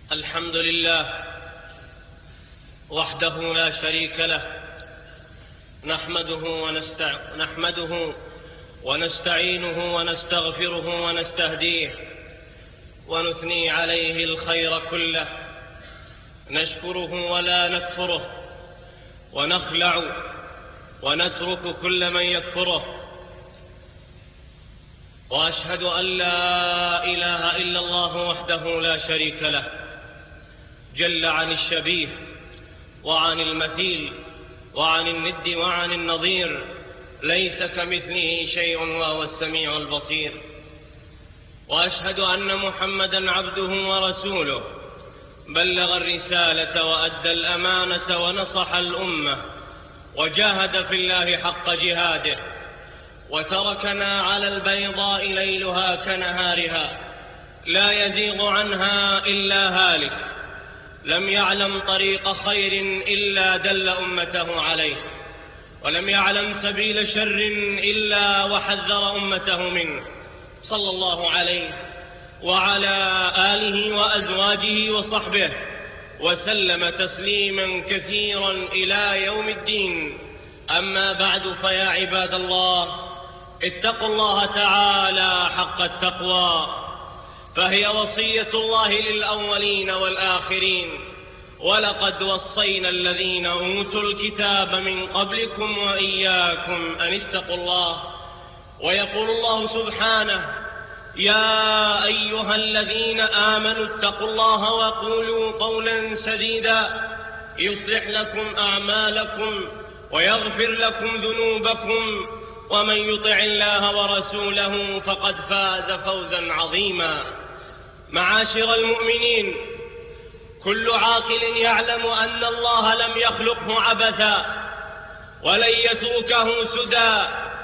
الحمد لله وحده لا شريك له، نحمده ونستعينه ونستغفره ونستهديه ونثني عليه الخير كله، نشكره ولا نكفره، ونخلع ونترك كل من يكفره. وأشهد أن لا إله إلا الله وحده لا شريك له، جل عن الشبيه وعن المثيل وعن الند وعن النظير، ليس كمثله شيء وهو السميع البصير. وأشهد أن محمدًا عبده ورسوله، بلغ الرسالة وأدى الأمانة ونصح الأمة، وجاهد في الله حق جهاده، وتركنا على البيضاء ليلها كنهارها، لا يزيغ عنها إلا هالك، لم يعلم طريق خير إلا دل أمته عليه، ولم يعلم سبيل شر إلا وحذر أمته منه، صلى الله عليه وعلى آله وأزواجه وصحبه وسلم تسليما كثيرا إلى يوم الدين. أما بعد، فيا عباد الله، اتقوا الله تعالى حق التقوى، فهي وصية الله للأولين والآخرين. ولقد وصينا الذين أوتوا الكتاب من قبلكم وإياكم أن اتقوا الله. ويقول الله سبحانه: يا أيها الذين آمنوا اتقوا الله وقولوا قولا سديدا يصلح لكم أعمالكم ويغفر لكم ذنوبكم، ومن يطع الله ورسوله فقد فاز فوزا عظيما. معاشر المؤمنين، كل عاقل يعلم أن الله لم يخلقه عبثا ولن يتركه سدى.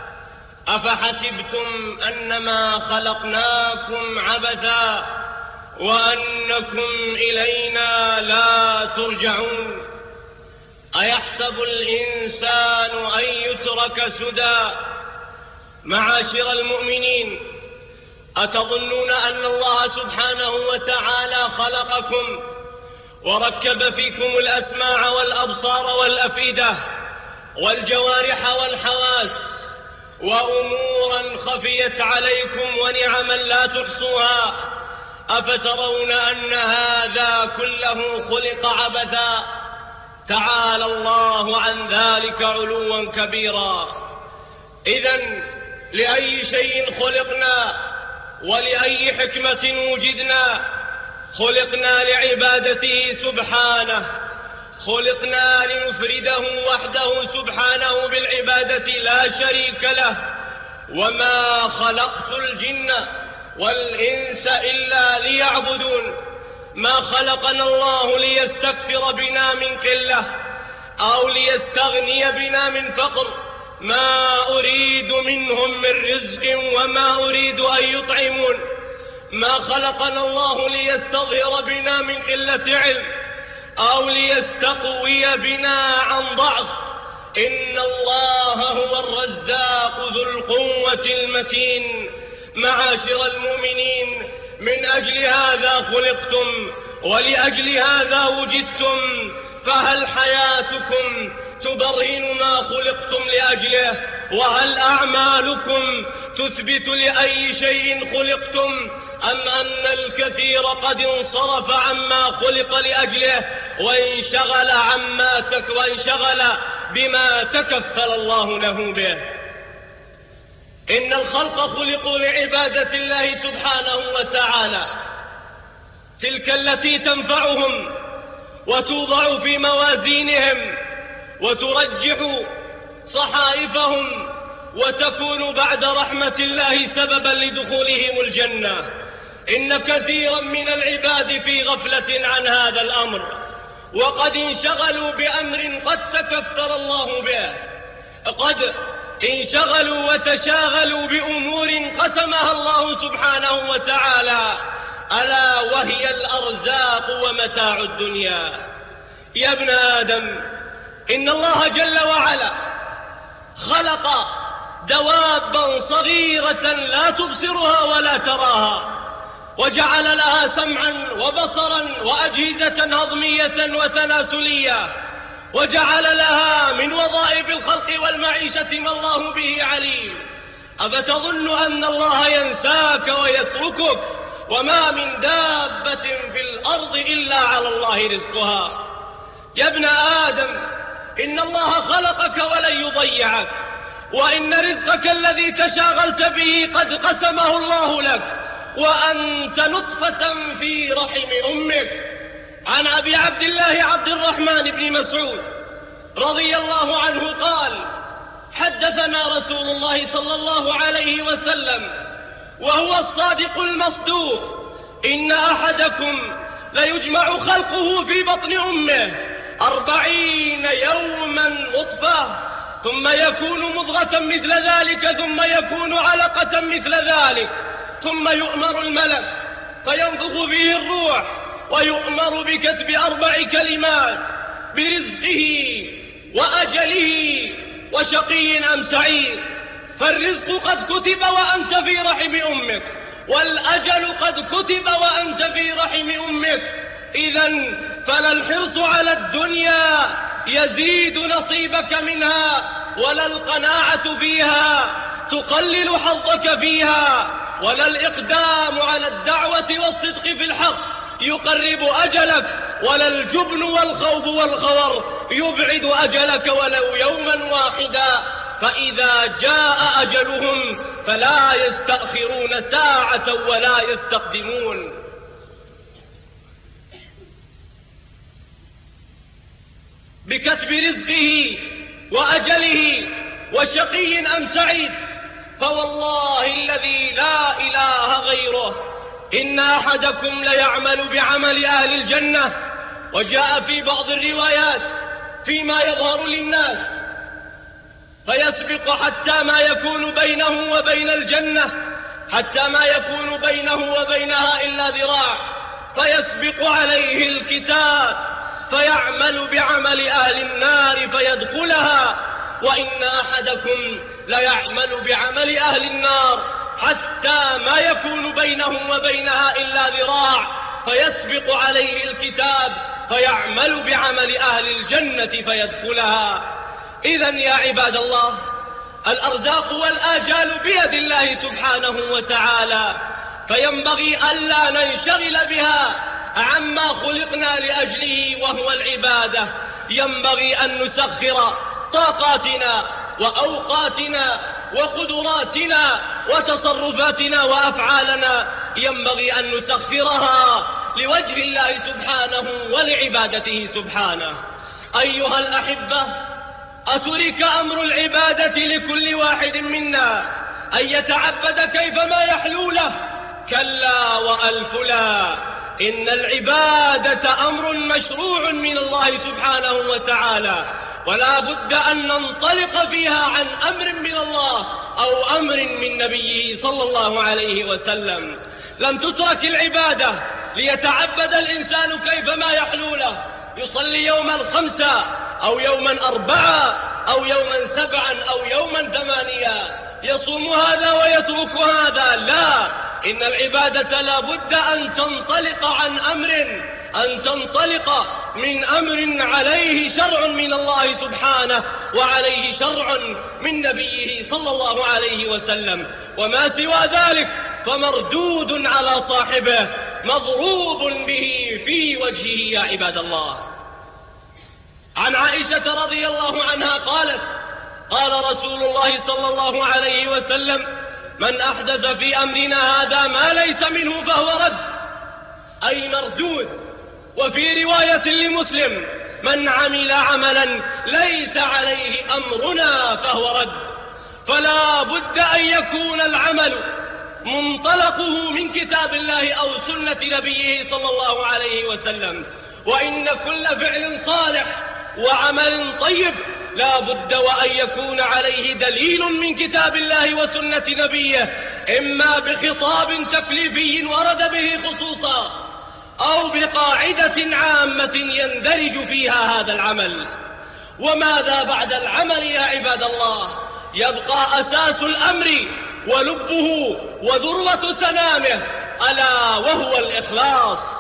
أفحسبتم أنما خلقناكم عبثا وأنكم إلينا لا ترجعون؟ أيحسب الإنسان أن يترك سدى؟ معاشر المؤمنين، أتظنون أن الله سبحانه وتعالى خلقكم وركب فيكم الأسماع والأبصار والأفئدة والجوارح والحواس وأمورا خفيت عليكم ونعما لا تحصوها، أفترون أن هذا كله خلق عبثا؟ تعالى الله عن ذلك علوا كبيرا. إذن لأي شيء خلقنا ولأي حكمة وجدنا؟ خلقنا لعبادته سبحانه، خلقنا لنفرده وحده سبحانه بالعبادة لا شريك له. وما خلقت الجن والإنس إلا ليعبدون. ما خلقنا الله ليستكثر بنا من قلة أو ليستغني بنا من فقر، ما أريد منهم من رزق وما أريد أن يطعمون. ما خلقنا الله ليستظهر بنا من قلة علم أو ليستقوي بنا عن ضعف. إن الله هو الرزاق ذو القوة المتين. معاشر المؤمنين، من أجل هذا خلقتم ولأجل هذا وجدتم، فهل حياتكم تبرهن ما خلقتم لأجله؟ وهل أعمالكم تثبت لأي شيء خلقتم؟ أم أن الكثير قد انصرف عما خلق لأجله وانشغل بما تكفل الله له به؟ إن الخلق خلقوا لعبادة الله سبحانه وتعالى، تلك التي تنفعهم وتوضع في موازينهم وترجح صحائفهم، وتكون بعد رحمة الله سببا لدخولهم الجنة. إن كثيرا من العباد في غفلة عن هذا الأمر، وقد انشغلوا بأمر قد تكفل الله به، قد انشغلوا وتشاغلوا بأمور قسمها الله سبحانه وتعالى، ألا وهي الأرزاق ومتاع الدنيا. يا ابن آدم، إن الله جل وعلا خلق دوابا صغيرة لا تبصرها ولا تراها، وجعل لها سمعا وبصرا وبصرا وأجهزة هضمية وتناسلية، وجعل لها من وظائف الخلق والمعيشة ما الله به عليم. أفتظن أن الله ينساك ويتركك؟ وما من دابة في الأرض إلا على الله رزقها. يا ابن آدم، إن الله خلقك ولن يضيعك، وإن رزقك الذي تشاغلت به قد قسمه الله لك، وأنت نطفة في رحم أمك. عن أبي عبد الله عبد الرحمن بن مسعود رضي الله عنه قال: حدثنا رسول الله صلى الله عليه وسلم وهو الصادق المصدوق: إن أحدكم ليجمع خلقه في بطن أمه 40 يوما نطفة، ثم يكون مضغة مثل ذلك، ثم يكون علقة مثل ذلك، ثم يؤمر الملك فينفخ فيه الروح، ويؤمر بكتب 4 كلمات: برزقه وأجله وشقي أم سعيد. فالرزق قد كتب وأنت في رحم أمك، والأجل قد كتب وأنت في رحم أمك. إذن فلا الحرص على الدنيا يزيد نصيبك منها، ولا القناعة فيها تقلل حظك فيها، ولا الإقدام على الدعوة والصدق في الحق يقرب أجلك، ولا الجبن والخوف والخور يبعد أجلك ولو يوما واحدا. فإذا جاء أجلهم فلا يستأخرون ساعة ولا يستقدمون. بكتب رزقه وأجله وشقي أم سعيد. فوالله الذي لا إله غيره إن أحدكم ليعمل بعمل أهل الجنة. وجاء في بعض الروايات فيما يظهر للناس: فيسبق حتى ما يكون بينه وبين الجنة، حتى ما يكون بينه وبينها إلا ذراع، فيسبق عليه الكتاب فيعمل بعمل أهل النار فيدخلها. وإن أحدكم ليعمل بعمل أهل النار حتى ما يكون بينه وبينها إلا ذراع، فيسبق عليه الكتاب فيعمل بعمل أهل الجنة فيدخلها. إذن يا عباد الله، الأرزاق والآجال بيد الله سبحانه وتعالى، فينبغي ألا ننشغل بها عما خلقنا لأجله وهو العبادة. ينبغي أن نسخر طاقاتنا وأوقاتنا وقدراتنا وتصرفاتنا وأفعالنا، ينبغي أن نسخرها لوجه الله سبحانه ولعبادته سبحانه. أيها الأحبة، أترك أمر العبادة لكل واحد منا أن يتعبد كيفما يحلو له؟ كلا وألف لا. إن العبادة أمر مشروع من الله سبحانه وتعالى، ولا بد أن ننطلق فيها عن أمر من الله أو أمر من نبيه صلى الله عليه وسلم. لم تترك العبادة ليتعبد الإنسان كيفما يحلو له، يصلي يوما 5 أو يوما 4 أو يوما 7 أو يوما 8، يصوم هذا ويترك هذا. لا، إن العبادة لا بد أن تنطلق عن أمر، أن تنطلق من أمر عليه شرع من الله سبحانه وعليه شرع من نبيه صلى الله عليه وسلم، وما سوى ذلك فمردود على صاحبه، مضروب به في وجهه يا عباد الله. عن عائشة رضي الله عنها قالت: قال رسول الله صلى الله عليه وسلم: من أحدث في أمرنا هذا ما ليس منه فهو رد، أي مردود. وفي رواية لمسلم: من عمل عملا ليس عليه أمرنا فهو رد. فلا بد أن يكون العمل منطلقه من كتاب الله أو سنة نبيه صلى الله عليه وسلم. وإن كل فعل صالح وعمل طيب لا بد وأن يكون عليه دليل من كتاب الله وسنة نبيه، إما بخطاب تكليفي ورد به خصوصا، أو بقاعدة عامة يندرج فيها هذا العمل. وماذا بعد العمل يا عباد الله؟ يبقى أساس الأمر ولبه وذروة سنامه، ألا وهو الإخلاص.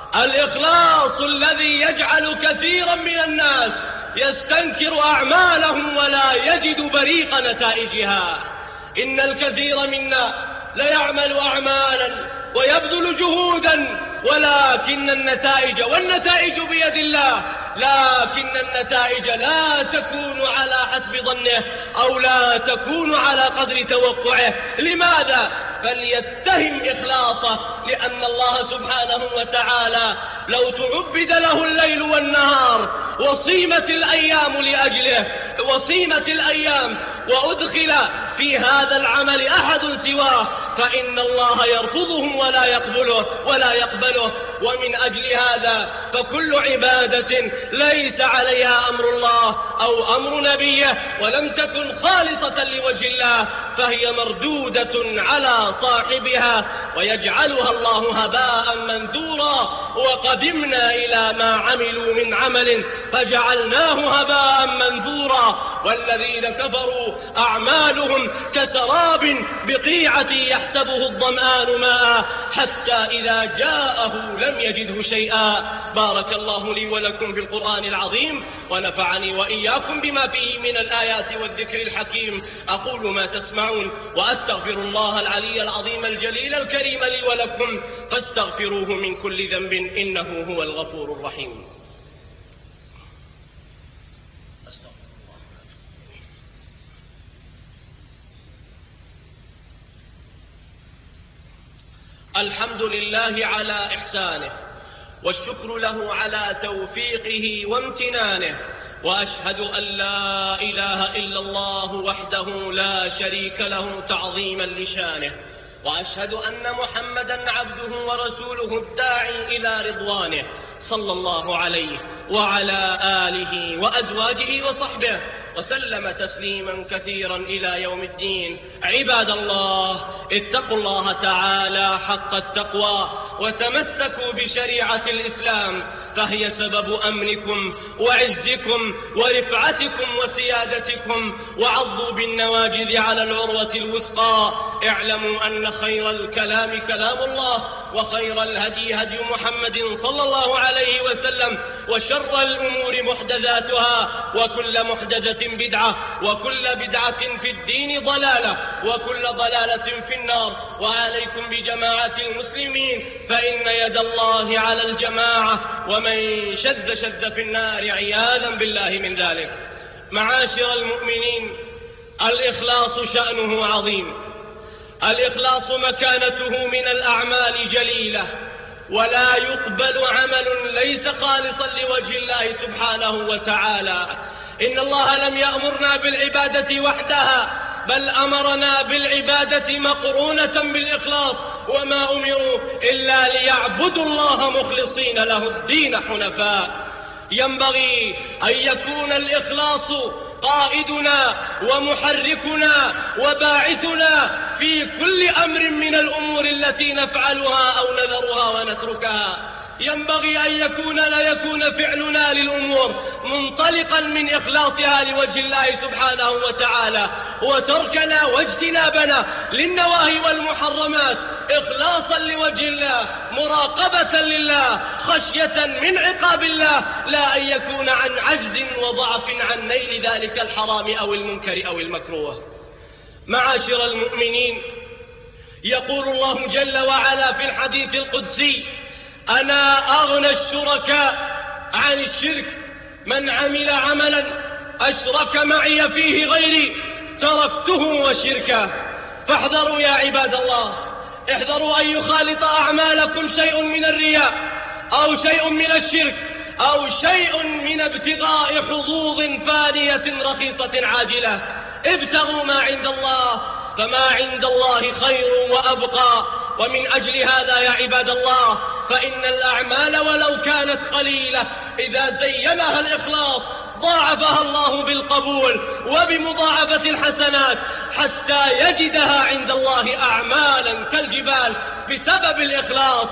الإخلاص الذي يجعل كثيرا من الناس يستنكر أعمالهم ولا يجد بريق نتائجها. إن الكثير منا ليعمل أعمالا ويبذل جهودا، ولكن والنتائج بيد الله، لكن النتائج لا تكون على حسب ظنه أو لا تكون على قدر توقعه. لماذا؟ فليتهم إخلاصه، لأن الله سبحانه وتعالى لو تعبد له الليل والنهار وصيمت الأيام لأجله، وصيمت الأيام وأدخل في هذا العمل أحد سواه، فإن الله يرفضه ولا يقبله. ومن أجل هذا فكل عبادة ليس عليها أمر الله أو أمر نبيه ولم تكن خالصة لوجه الله فهي مردودة على صاحبها ويجعلها الله هباء منثورا. وقدمنا إلى ما عملوا من عمل فجعلناه هباء منثورا. والذين كفروا أعمالهم كسراب بقيعة يحسبه الظمآن ماء حتى إذا جاءه لم يجده شيئا. بارك الله لي ولكم في القرآن العظيم، ونفعني وإياكم بما فيه من الآيات والذكر الحكيم. أقول ما تسمعون وأستغفر الله العلي العظيم الجليل الكريم لي ولكم، فاستغفروه من كل ذنب إنه هو الغفور الرحيم. الحمد لله على إحسانه، والشكر له على توفيقه وامتنانه، وأشهد أن لا إله إلا الله وحده لا شريك له تعظيما لشانه، وأشهد أن محمدا عبده ورسوله الداعي إلى رضوانه، صلى الله عليه وعلى آله وأزواجه وصحبه وسلم تسليما كثيرا إلى يوم الدين. عباد الله، اتقوا الله تعالى حق التقوى وتمسكوا بشريعة الإسلام، فهي سبب أمنكم وعزكم ورفعتكم وسيادتكم. وعضوا بالنواجذ على العروة الوثقى. اعلموا أن خير الكلام كلام الله، وخير الهدي هدي محمد صلى الله عليه وسلم، وشر الأمور محدثاتها، وكل محدثة بدعة، وكل بدعة في الدين ضلالة، وكل ضلالة في النار. وعليكم بجماعة المسلمين، فإن يد الله على الجماعة، ومن شد في النار عياذا بالله من ذلك. معاشر المؤمنين، الإخلاص شأنه عظيم، الإخلاص مكانته من الأعمال جليلة، ولا يقبل عمل ليس خالصا لوجه الله سبحانه وتعالى. إن الله لم يأمرنا بالعبادة وحدها، بل أمرنا بالعبادة مقرونة بالإخلاص، وما أمروا إلا ليعبدوا الله مخلصين له الدين حنفاء. ينبغي أن يكون الإخلاص قائدنا ومحركنا وباعثنا في كل أمر من الأمور التي نفعلها أو نذرها ونتركها. ينبغي أن يكون فعلنا للأمور منطلقا من إخلاصها لوجه الله سبحانه وتعالى، وتركنا واجتنابنا للنواهي والمحرمات إخلاصا لوجه الله، مراقبة لله، خشية من عقاب الله، لا أن يكون عن عجز وضعف عن نيل ذلك الحرام أو المنكر أو المكروه. معاشر المؤمنين، يقول الله جل وعلا في الحديث القدسي: أنا أغنى الشركاء عن الشرك، من عمل عملا أشرك معي فيه غيري تركته وشركه. فاحذروا يا عباد الله، احذروا أن يخالط أعمالكم شيء من الرياء أو شيء من الشرك أو شيء من ابتغاء حظوظ فانية رخيصة عاجلة. ابتغوا ما عند الله، فما عند الله خير وأبقى. ومن أجل هذا يا عباد الله، فإن الأعمال ولو كانت قليلة إذا زينها الإخلاص ضاعفها الله بالقبول وبمضاعفة الحسنات، حتى يجدها عند الله أعمالا كالجبال بسبب الإخلاص،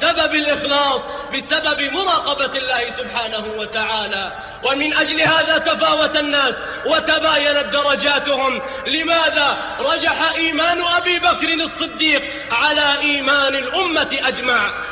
بسبب مراقبة الله سبحانه وتعالى. ومن أجل هذا تفاوت الناس وتباينت درجاتهم. لماذا؟ رجح إيمان أبي بكر الصديق على إيمان الأمة أجمع.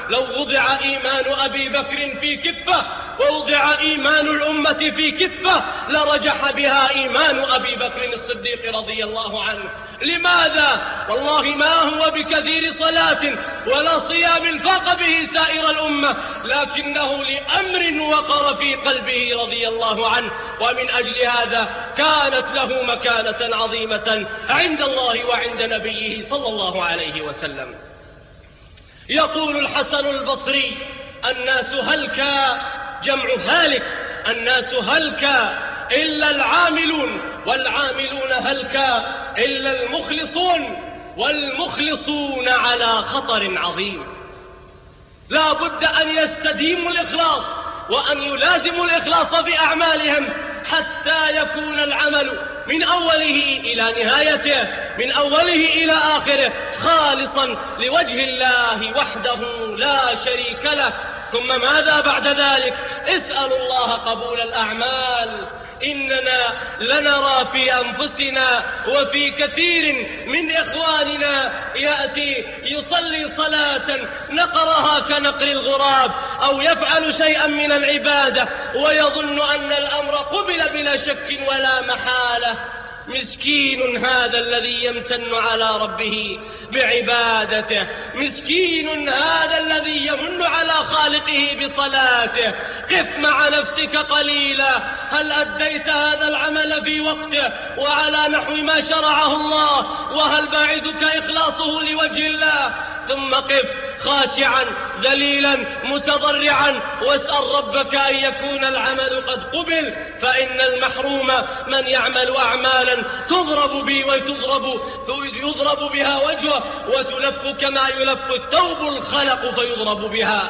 لو وضع إيمان أبي بكر في كفة ووضع إيمان الأمة في كفة لرجح بها إيمان أبي بكر الصديق رضي الله عنه. لماذا؟ والله ما هو بكثير صلاة ولا صيام فاق به سائر الأمة، لكنه لأمر وقر في قلبه رضي الله عنه، ومن أجل هذا كانت له مكانة عظيمة عند الله وعند نبيه صلى الله عليه وسلم. يقول الحسن البصري: الناس هلكا، جمع هالك، الناس هلكا إلا العاملون، والعاملون هلكا إلا المخلصون، والمخلصون على خطر عظيم. لا بد أن يستديموا الإخلاص وأن يلازموا الإخلاص في أعمالهم حتى يكون العمل من أوله إلى نهايته، من أوله إلى آخره خالصا لوجه الله وحده لا شريك له. ثم ماذا بعد ذلك؟ اسأل الله قبول الأعمال. إننا لنرى في أنفسنا وفي كثير من إخواننا يأتي يصلي صلاة نقرها كنقر الغراب، أو يفعل شيئا من العبادة ويظن أن الأمر قبل بلا شك ولا محالة. مسكين هذا الذي يمتن على ربه بعبادته، مسكين هذا الذي يمن على خالقه بصلاته. قف مع نفسك قليلا، هل أديت هذا العمل في وقته وعلى نحو ما شرعه الله؟ وهل باعثك إخلاصه لوجه الله؟ ثم قف خاشعا ذليلا متضرعا واسأل ربك أن يكون العمل قد قبل، فإن المحروم من يعمل أعمالا يضرب بها وجهه وتلف كما يلف الثوب الخلق فيضرب بها.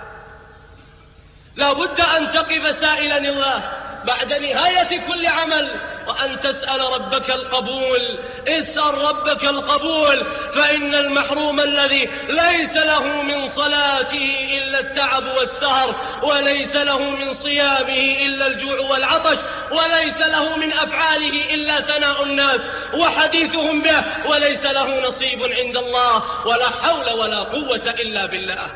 لا بد أن تقف سائلا الله بعد نهاية كل عمل وأن تسأل ربك القبول. اسأل ربك القبول، فإن المحروم الذي ليس له من صلاته إلا التعب والسهر، وليس له من صيامه إلا الجوع والعطش، وليس له من أفعاله إلا ثناء الناس وحديثهم به، وليس له نصيب عند الله، ولا حول ولا قوة إلا بالله.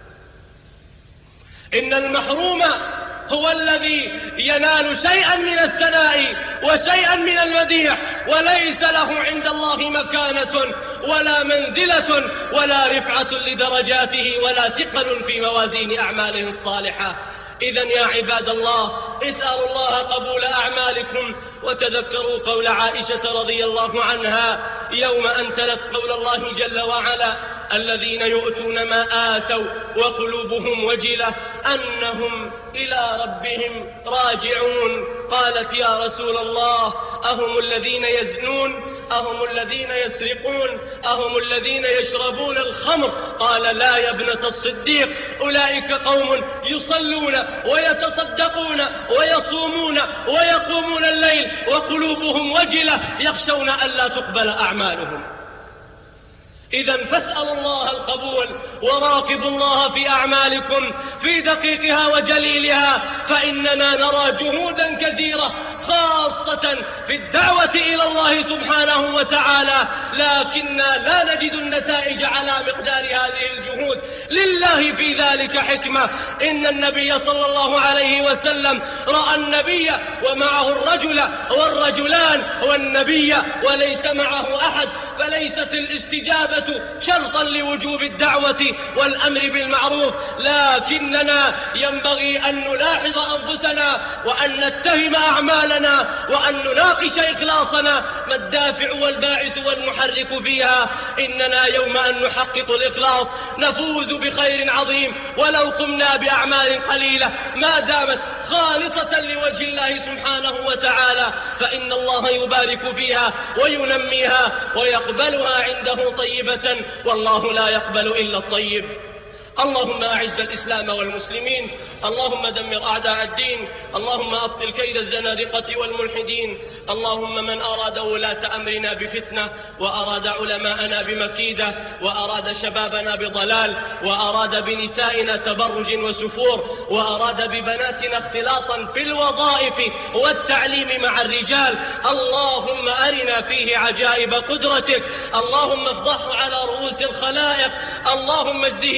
إن المحروم هو الذي ينال شيئا من الثناء وشيئا من المديح، وليس له عند الله مكانة ولا منزلة ولا رفعة لدرجاته ولا ثقل في موازين أعماله الصالحة. إذن يا عباد الله، اسألوا الله قبول أعمالكم، وتذكروا قول عائشة رضي الله عنها يوم أنزلت قول الله جل وعلا: الذين يؤتون ما آتوا وقلوبهم وجلة أنهم إلى ربهم راجعون. قالت: يا رسول الله، أهم الذين يزنون؟ أهم الذين يسرقون؟ أهم الذين يشربون الخمر؟ قال: لا يا ابنة الصديق، أولئك قوم يصلون ويتصدقون ويصومون ويقومون الليل وقلوبهم وجلة يخشون ألا تقبل أعمالهم. إذن فاسألوا الله القبول، وراقبوا الله في أعمالكم في دقيقها وجليلها، فإننا نرى جهودا كثيرة خاصة في الدعوة إلى الله سبحانه وتعالى، لكننا لا نجد النتائج على مقدار هذه الجهود. لله في ذلك حكمة. إن النبي صلى الله عليه وسلم رأى النبي ومعه الرجل والرجلان والنبي وليس معه أحد، فليست الاستجابة شرطا لوجوب الدعوة والأمر بالمعروف، لكننا ينبغي أن نلاحظ أنفسنا وأن نتهم أعمالنا وأن نناقش إخلاصنا، ما الدافع والباعث والمحرك فيها. إننا يوم أن نحقق الإخلاص نفوز بخير عظيم، ولو قمنا بأعمال قليلة ما دامت خالصة لوجه الله سبحانه وتعالى، فإن الله يبارك فيها وينميها ويقبلها عنده طيبة، والله لا يقبل إلا الطيب. اللهم أعز الإسلام والمسلمين، اللهم دمر أعداء الدين، اللهم أبطل كيد الزنادقة والملحدين، اللهم من أراد ولاة أمرنا بفتنة، وأراد علماءنا بمكيدة، وأراد شبابنا بضلال، وأراد بنسائنا تبرج وسفور، وأراد ببناتنا اختلاطا في الوظائف والتعليم مع الرجال، اللهم أرنا فيه عجائب قدرتك، اللهم افضحه على رؤوس الخلائق، اللهم اجزه شر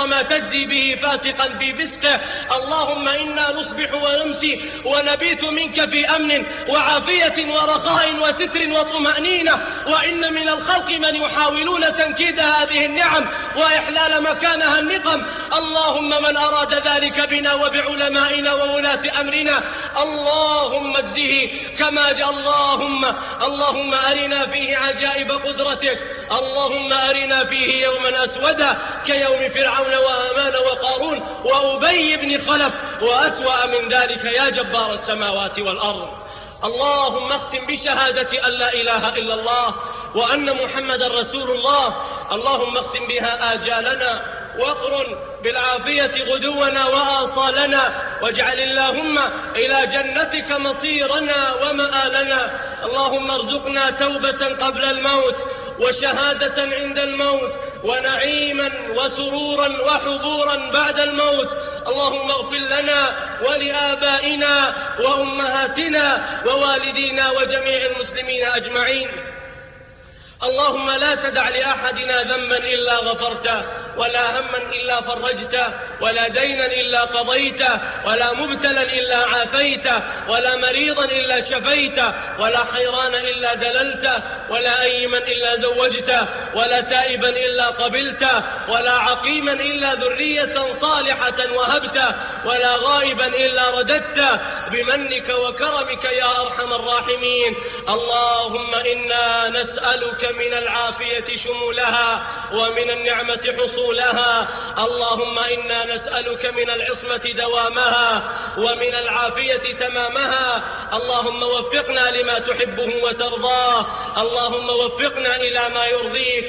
وما تجزي به فاسقا في فسقه. اللهم إنا نصبح ونمسي ونبيت منك في أمن وعافية ورخاء وستر وطمأنينة، وإن من الخلق من يحاولون تنكيد هذه النعم وإحلال مكانها النقم. اللهم من أراد ذلك بنا وبعلمائنا وولاة أمرنا اللهم اجزه كما جاء. اللهم أرنا فيه عجائب قدرتك. اللهم أرنا فيه يوما أسودا كيوم فرعون وهامان وقارون وأبي بن خلف وأسوأ من ذلك يا جبار السماوات والأرض. اللهم اختم بشهادة أن لا إله إلا الله وأن محمد رسول الله. اللهم اختم بها آجالنا واقرن بالعافية غدونا وآصالنا، واجعل اللهم إلى جنتك مصيرنا ومآلنا. اللهم ارزقنا توبة قبل الموت وشهادة عند الموت ونعيما وسرورا وحضورا بعد الموت. اللهم اغفر لنا ولآبائنا وأمهاتنا ووالدينا وجميع المسلمين أجمعين. اللهم لا تدع لأحدنا ذنبا إلا غفرته، ولا هما إلا فرجته، ولا دينا إلا قضيته، ولا مبتلا إلا عافيته، ولا مريضا إلا شفيته، ولا حيران إلا دللته، ولا أيما إلا زوجته، ولا تائبا إلا قبلته، ولا عقيما إلا ذرية صالحة وهبته، ولا غائبا إلا رددته بمنك وكرمك يا أرحم الراحمين. اللهم إنا نسألك من العافية شمولها ومن النعمة حصولها. اللهم إنا نسألك من العصمة دوامها ومن العافية تمامها. اللهم وفقنا لما تحبه وترضاه. اللهم وفقنا إلى ما يرضيك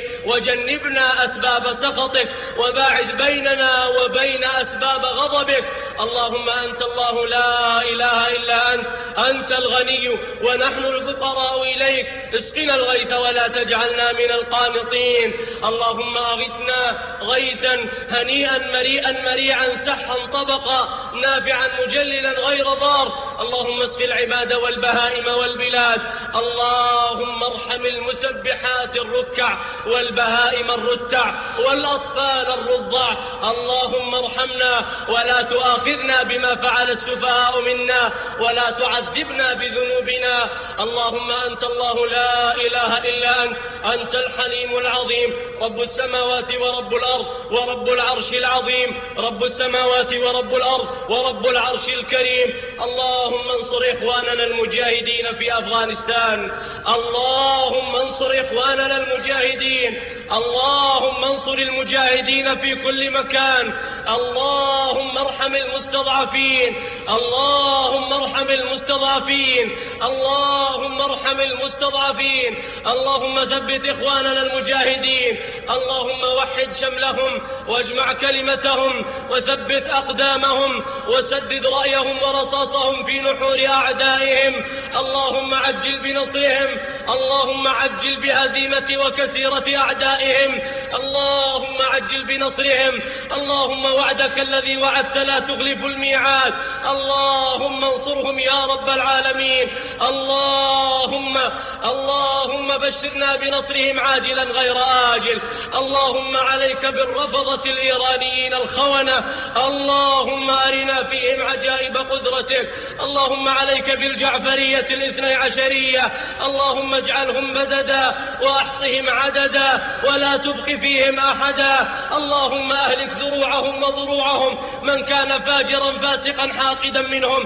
وجنبنا أسباب سخطك وباعد بيننا وبين أسباب غضبك. اللهم أنت الله لا إله إلا أنت الغني ونحن الفقراء إليك. اسقنا الغيث ولا تجعلنا من القانطين. اللهم أغثنا غيثا هنيئا مريعا سحا طبقا نافعا مجللا غير ضار. اللهم اسق العباد والبهائم والبلاد. اللهم ارحم المسبحات الركع والبهائم الرتع والأطفال الرضع. اللهم ارحمنا ولا تؤاخذنا بما فعل السفهاء منا ولا تعذبنا بذنوبنا. اللهم أنت الله لا إله إلا أنت الحليم العظيم رب السماوات ورب الأرض ورب العرش العظيم. رب السماوات ورب الأرض ورب العرش الكريم. اللهم انصر إخواننا المجاهدين في أفغانستان. اللهم انصر إخواننا المجاهدين. اللهم انصر المجاهدين في كل مكان. اللهم ارحم المستضعفين. اللهم ارحم المستضعفين. اللهم ارحم المستضعفين. اللهم ثبت إخواننا المجاهدين. اللهم وحد شملهم واجمع كلمتهم وثبت أقدامهم وسدد رأيهم ورصاصهم في نحور أعدائهم. اللهم عجل بنصرهم. اللهم عجل بهزيمة وكسيرة أعدائهم. اللهم عجل بنصرهم. اللهم وعدك الذي وعدت لا تخلف الميعاد. اللهم انصرهم يا رب العالمين. اللهم بشرنا بنصرهم عاجلا غير آجل. اللهم عليك بالرفضة الإيرانيين الخونة. اللهم أرنا فيهم عجائب قدرتك. اللهم عليك بالجعفرية الاثني عشرية. اللهم اجعلهم بددا وأحصهم عددا ولا تبق فيهم أحدا. اللهم أهلك ذروعهم وضروعهم من كان فاجرا فاسقا حاقدا منهم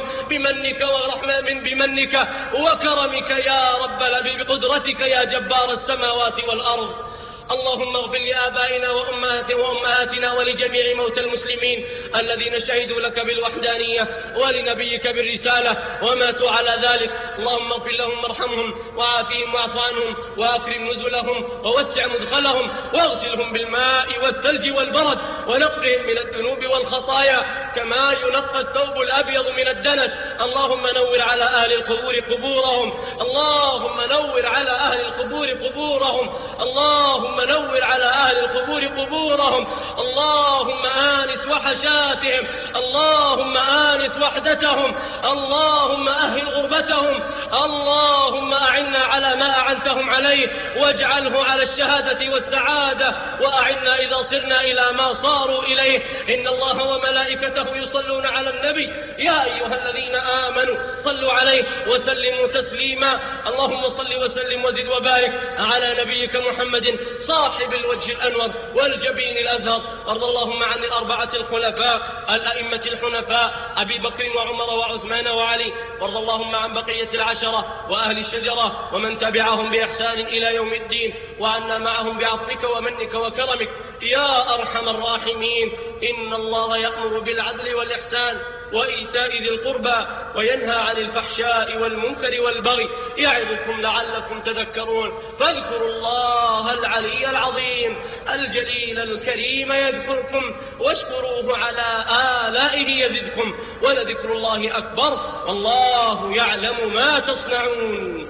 بمنك وكرمك يا رب بقدرتك يا جبار السماوات والأرض. اللهم اغفر لآبائنا وأمهاتنا ولجميع موتى المسلمين الذين شهدوا لك بالوحدانية ولنبيك بالرسالة وماتوا على ذلك. اللهم اغفر لهم وارحمهم وعافهم واعف عنهم وأكرم نزلهم ووسع مدخلهم واغسلهم بالماء والثلج والبرد ونقهم من الذنوب والخطايا كما ينقى الثوب الأبيض من الدنس. اللهم نور على أهل القبور قبورهم. اللهم نور على أهل القبور قبورهم. اللهم نور على أهل القبور قبورهم. اللهم آنس وحشاتهم. اللهم آنس آنس وحدتهم، اللهم أهل غربتهم، اللهم أعنا على ما أعنتهم عليه واجعله على الشهادة والسعادة، وأعنا إذا صرنا إلى ما صاروا إليه. إن الله وملائكته يصلون على النبي يا أيها الذين آمنوا صلوا عليه وسلموا تسليما. اللهم صل وسلم وزد وبارك على نبيك محمد صاحب الوجه الأنور والجبين الأزهر. وارض اللهم عن الأربعة الخلفاء الأئمة الحنفاء أبي بكر وعمر وعثمان وعلي. وارض اللهم عن بقية العشرة وأهل الشجرة ومن تبعهم بإحسان إلى يوم الدين، وعنا معهم بعفوك ومنك وكرمك يا أرحم الراحمين. إن الله يأمر بالعدل والإحسان وإيتاء ذي القربى وينهى عن الفحشاء والمنكر والبغي، يعظكم لعلكم تذكرون. فاذكروا الله العلي العظيم الجليل الكريم يذكركم، واشكروه على آلائه يزدكم، ولذكر الله أكبر، والله يعلم ما تصنعون.